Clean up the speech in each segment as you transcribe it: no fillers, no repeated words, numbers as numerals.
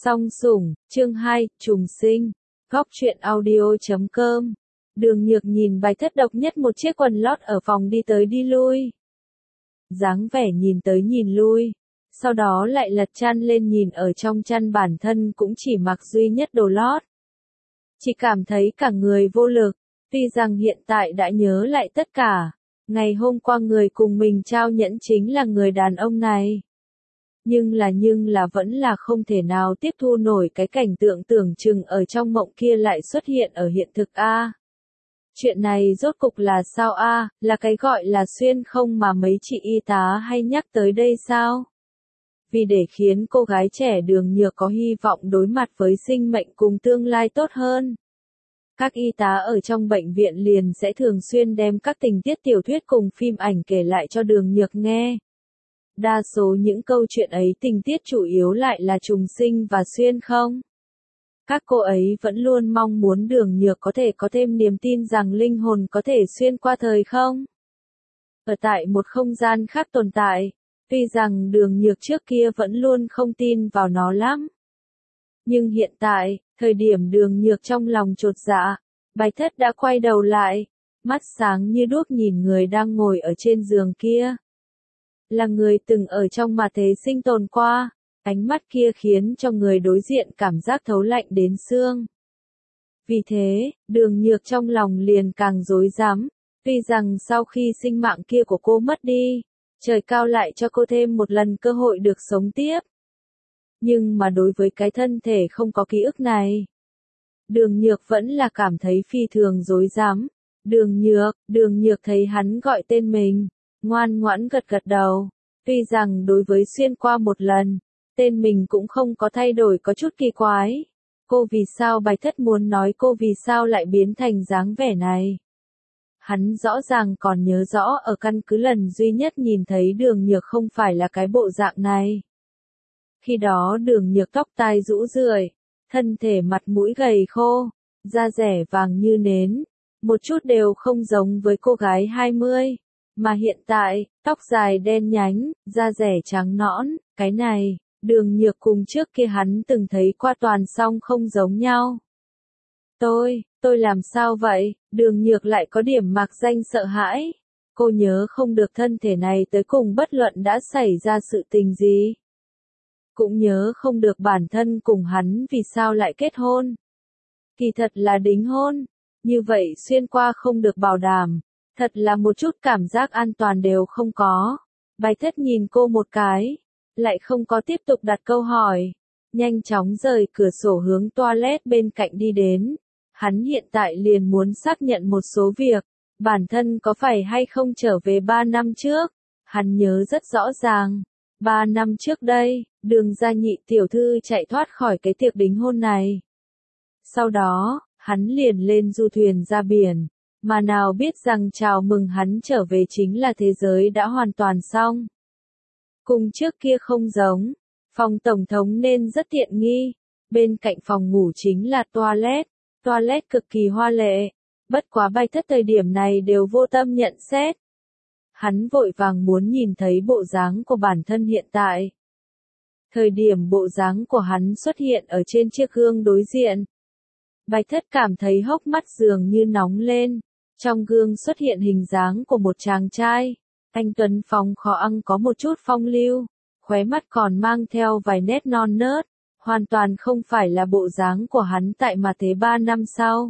Song Sủng, chương 2, Trùng Sinh, Góc truyện audio.com. Đường Nhược nhìn Bạch Thất độc nhất một chiếc quần lót ở phòng đi tới đi lui. Dáng vẻ nhìn tới nhìn lui, sau đó lại lật chăn lên nhìn ở trong chăn bản thân cũng chỉ mặc duy nhất đồ lót. Chỉ cảm thấy cả người vô lực, tuy rằng hiện tại đã nhớ lại tất cả, ngày hôm qua người cùng mình trao nhẫn chính là người đàn ông này. Nhưng là vẫn là không thể nào tiếp thu nổi cái cảnh tượng tưởng chừng ở trong mộng kia lại xuất hiện ở hiện thực a. Chuyện này rốt cục là sao a, là cái gọi là xuyên không mà mấy chị y tá hay nhắc tới đây sao? Vì để khiến cô gái trẻ Đường Nhược có hy vọng đối mặt với sinh mệnh cùng tương lai tốt hơn. Các y tá ở trong bệnh viện liền sẽ thường xuyên đem các tình tiết tiểu thuyết cùng phim ảnh kể lại cho Đường Nhược nghe. Đa số những câu chuyện ấy tình tiết chủ yếu lại là trùng sinh và xuyên không. Các cô ấy vẫn luôn mong muốn Đường Nhược có thể có thêm niềm tin rằng linh hồn có thể xuyên qua thời không. Ở tại một không gian khác tồn tại, tuy rằng Đường Nhược trước kia vẫn luôn không tin vào nó lắm. Nhưng hiện tại, thời điểm Đường Nhược trong lòng chột dạ, Bạch Thất đã quay đầu lại, mắt sáng như đuốc nhìn người đang ngồi ở trên giường kia. Là người từng ở trong mà thế sinh tồn qua, ánh mắt kia khiến cho người đối diện cảm giác thấu lạnh đến xương. Vì thế, Đường Nhược trong lòng liền càng rối rắm, tuy rằng sau khi sinh mạng kia của cô mất đi, trời cao lại cho cô thêm một lần cơ hội được sống tiếp. Nhưng mà đối với cái thân thể không có ký ức này, Đường Nhược vẫn là cảm thấy phi thường rối rắm. Đường Nhược thấy hắn gọi tên mình, ngoan ngoãn gật gật đầu. Tuy rằng đối với xuyên qua một lần, tên mình cũng không có thay đổi có chút kỳ quái. Cô vì sao Bạch Thất muốn nói cô vì sao lại biến thành dáng vẻ này. Hắn rõ ràng còn nhớ rõ ở căn cứ lần duy nhất nhìn thấy Đường Nhược không phải là cái bộ dạng này. Khi đó Đường Nhược tóc tai rũ rượi, thân thể mặt mũi gầy khô, da dẻ vàng như nến, một chút đều không giống với cô gái 20. Mà hiện tại, tóc dài đen nhánh, da dẻ trắng nõn, cái này, Đường Nhược cùng trước kia hắn từng thấy qua toàn song không giống nhau. Tôi làm sao vậy? Đường Nhược lại có điểm mạc danh sợ hãi. Cô nhớ không được thân thể này tới cùng bất luận đã xảy ra sự tình gì. Cũng nhớ không được bản thân cùng hắn vì sao lại kết hôn. Kỳ thật là đính hôn, như vậy xuyên qua không được bảo đảm. Thật là một chút cảm giác an toàn đều không có. Bạch Thất nhìn cô một cái, lại không có tiếp tục đặt câu hỏi. Nhanh chóng rời cửa sổ hướng toilet bên cạnh đi đến. Hắn hiện tại liền muốn xác nhận một số việc. Bản thân có phải hay không trở về 3 năm trước. Hắn nhớ rất rõ ràng. 3 năm trước đây, Đường gia nhị tiểu thư chạy thoát khỏi cái tiệc đính hôn này. Sau đó, hắn liền lên du thuyền ra biển. Mà nào biết rằng chào mừng hắn trở về chính là thế giới đã hoàn toàn xong. Cùng trước kia không giống, phòng tổng thống nên rất tiện nghi, bên cạnh phòng ngủ chính là toilet cực kỳ hoa lệ, bất quá Bạch Thất thời điểm này đều vô tâm nhận xét. Hắn vội vàng muốn nhìn thấy bộ dáng của bản thân hiện tại. Thời điểm bộ dáng của hắn xuất hiện ở trên chiếc gương đối diện. Bạch Thất cảm thấy hốc mắt dường như nóng lên. Trong gương xuất hiện hình dáng của một chàng trai, anh tuấn phóng khó ăn có một chút phong lưu, khóe mắt còn mang theo vài nét non nớt, hoàn toàn không phải là bộ dáng của hắn tại mà thế 3 năm sau.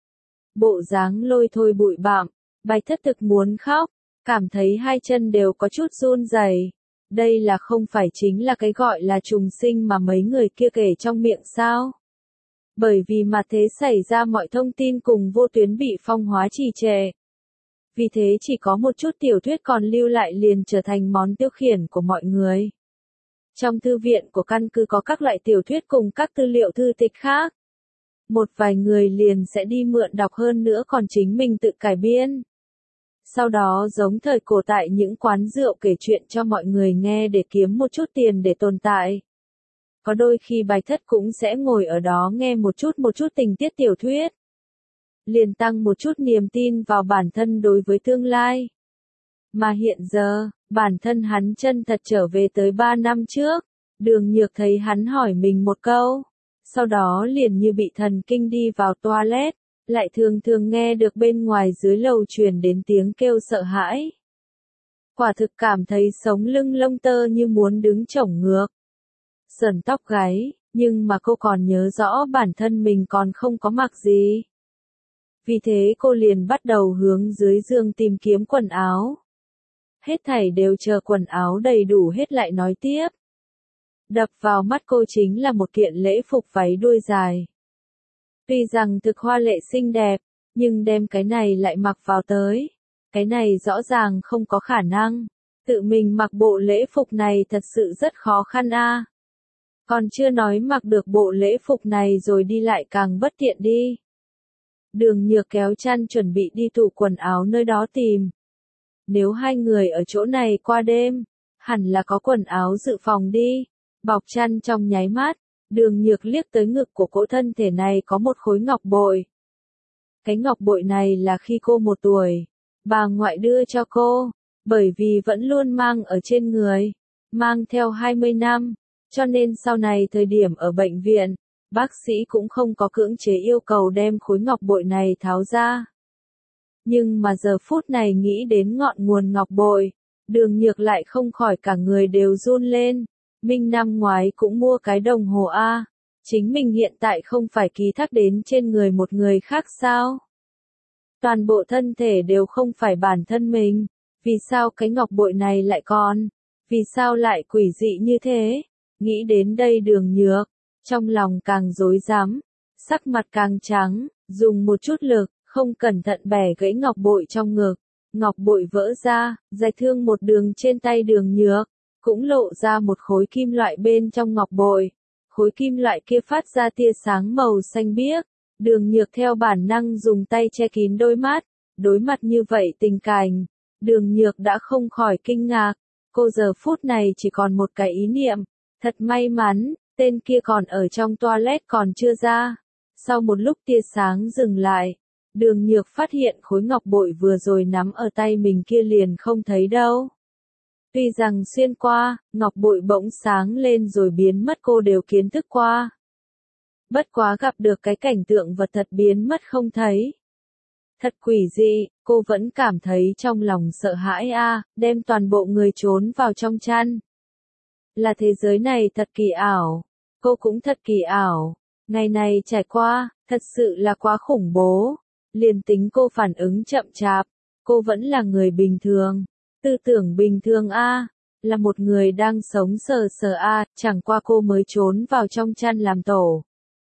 Bộ dáng lôi thôi bụi bặm, Bạch Thất thực muốn khóc, cảm thấy hai chân đều có chút run rẩy. Đây là không phải chính là cái gọi là trùng sinh mà mấy người kia kể trong miệng sao? Bởi vì mà thế xảy ra mọi thông tin cùng vô tuyến bị phong hóa trì trệ. Vì thế chỉ có một chút tiểu thuyết còn lưu lại liền trở thành món tiêu khiển của mọi người. Trong thư viện của căn cứ có các loại tiểu thuyết cùng các tư liệu thư tịch khác. Một vài người liền sẽ đi mượn đọc hơn nữa còn chính mình tự cải biên. Sau đó giống thời cổ tại những quán rượu kể chuyện cho mọi người nghe để kiếm một chút tiền để tồn tại. Có đôi khi Bạch Thất cũng sẽ ngồi ở đó nghe một chút tình tiết tiểu thuyết. Liền tăng một chút niềm tin vào bản thân đối với tương lai. Mà hiện giờ, bản thân hắn chân thật trở về tới 3 năm trước. Đường Nhược thấy hắn hỏi mình một câu, sau đó liền như bị thần kinh đi vào toilet, lại thường thường nghe được bên ngoài dưới lầu truyền đến tiếng kêu sợ hãi. Quả thực cảm thấy sống lưng lông tơ như muốn đứng chổng ngược. Sờn tóc gáy, nhưng mà cô còn nhớ rõ bản thân mình còn không có mặc gì. Vì thế cô liền bắt đầu hướng dưới giường tìm kiếm quần áo. Hết thảy đều chờ quần áo đầy đủ hết lại nói tiếp. Đập vào mắt cô chính là một kiện lễ phục váy đuôi dài. Tuy rằng thực hoa lệ xinh đẹp, nhưng đem cái này lại mặc vào tới. Cái này rõ ràng không có khả năng. Tự mình mặc bộ lễ phục này thật sự rất khó khăn a. Còn chưa nói mặc được bộ lễ phục này rồi đi lại càng bất tiện đi. Đường Nhược kéo chăn chuẩn bị đi tủ quần áo nơi đó tìm. Nếu hai người ở chỗ này qua đêm, hẳn là có quần áo dự phòng đi. Bọc chăn trong nháy mắt, Đường Nhược liếc tới ngực của cỗ thân thể này có một khối ngọc bội. Cái ngọc bội này là khi cô 1 tuổi, bà ngoại đưa cho cô, bởi vì vẫn luôn mang ở trên người, mang theo 20 năm, cho nên sau này thời điểm ở bệnh viện, bác sĩ cũng không có cưỡng chế yêu cầu đem khối ngọc bội này tháo ra. Nhưng mà giờ phút này nghĩ đến ngọn nguồn ngọc bội, Đường Nhược lại không khỏi cả người đều run lên. Mình năm ngoái cũng mua cái đồng hồ A, chính mình hiện tại không phải ký thác đến trên người một người khác sao? Toàn bộ thân thể đều không phải bản thân mình, vì sao cái ngọc bội này lại còn? Vì sao lại quỷ dị như thế? Nghĩ đến đây Đường Nhược, trong lòng càng rối rắm, sắc mặt càng trắng, dùng một chút lực, không cẩn thận bẻ gãy ngọc bội trong ngực. Ngọc bội vỡ ra, rạch thương một đường trên tay Đường Nhược, cũng lộ ra một khối kim loại bên trong ngọc bội. Khối kim loại kia phát ra tia sáng màu xanh biếc. Đường Nhược theo bản năng dùng tay che kín đôi mắt. Đối mặt như vậy tình cảnh, Đường Nhược đã không khỏi kinh ngạc. Cô giờ phút này chỉ còn một cái ý niệm. Thật may mắn, tên kia còn ở trong toilet còn chưa ra. Sau một lúc tia sáng dừng lại, Đường Nhược phát hiện khối ngọc bội vừa rồi nắm ở tay mình kia liền không thấy đâu. Tuy rằng xuyên qua, ngọc bội bỗng sáng lên rồi biến mất cô đều kiến thức qua. Bất quá gặp được cái cảnh tượng vật thật biến mất không thấy. Thật quỷ dị, cô vẫn cảm thấy trong lòng sợ hãi a, đem toàn bộ người trốn vào trong chăn. Là thế giới này thật kỳ ảo, cô cũng thật kỳ ảo. Ngày này trải qua, thật sự là quá khủng bố. Liền tính cô phản ứng chậm chạp, cô vẫn là người bình thường. Tư tưởng bình thường a, là một người đang sống sờ sờ a, chẳng qua cô mới trốn vào trong chăn làm tổ.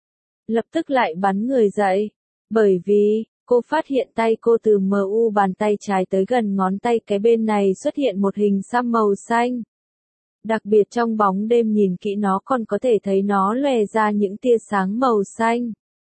Lập tức lại bắn người dậy, bởi vì, cô phát hiện tay cô từ mu bàn tay trái tới gần ngón tay cái bên này xuất hiện một hình xăm màu xanh. Đặc biệt trong bóng đêm nhìn kỹ nó còn có thể thấy nó lòe ra những tia sáng màu xanh.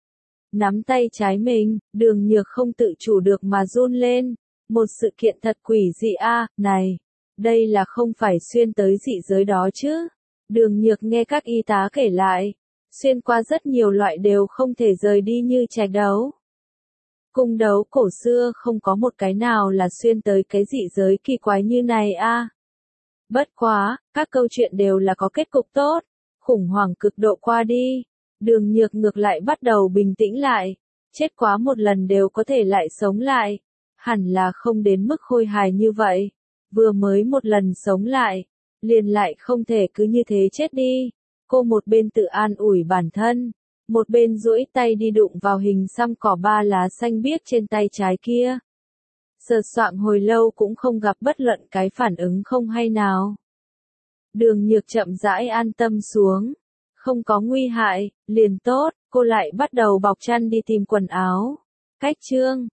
Nắm tay trái mình, Đường Nhược không tự chủ được mà run lên. Một sự kiện thật quỷ dị a, này, đây là không phải xuyên tới dị giới đó chứ. Đường Nhược nghe các y tá kể lại, xuyên qua rất nhiều loại đều không thể rời đi như trạch đấu. Cung đấu cổ xưa không có một cái nào là xuyên tới cái dị giới kỳ quái như này a. Bất quá, các câu chuyện đều là có kết cục tốt, khủng hoảng cực độ qua đi. Đường Nhược ngược lại bắt đầu bình tĩnh lại, chết quá một lần đều có thể lại sống lại. Hẳn là không đến mức khôi hài như vậy, vừa mới một lần sống lại, liền lại không thể cứ như thế chết đi. Cô một bên tự an ủi bản thân, một bên duỗi tay đi đụng vào hình xăm cỏ 3 lá xanh biếc trên tay trái kia. Sờ soạng hồi lâu cũng không gặp bất luận cái phản ứng không hay nào. Đường Nhược chậm rãi an tâm xuống, không có nguy hại, liền tốt, cô lại bắt đầu bọc chăn đi tìm quần áo. Cách chương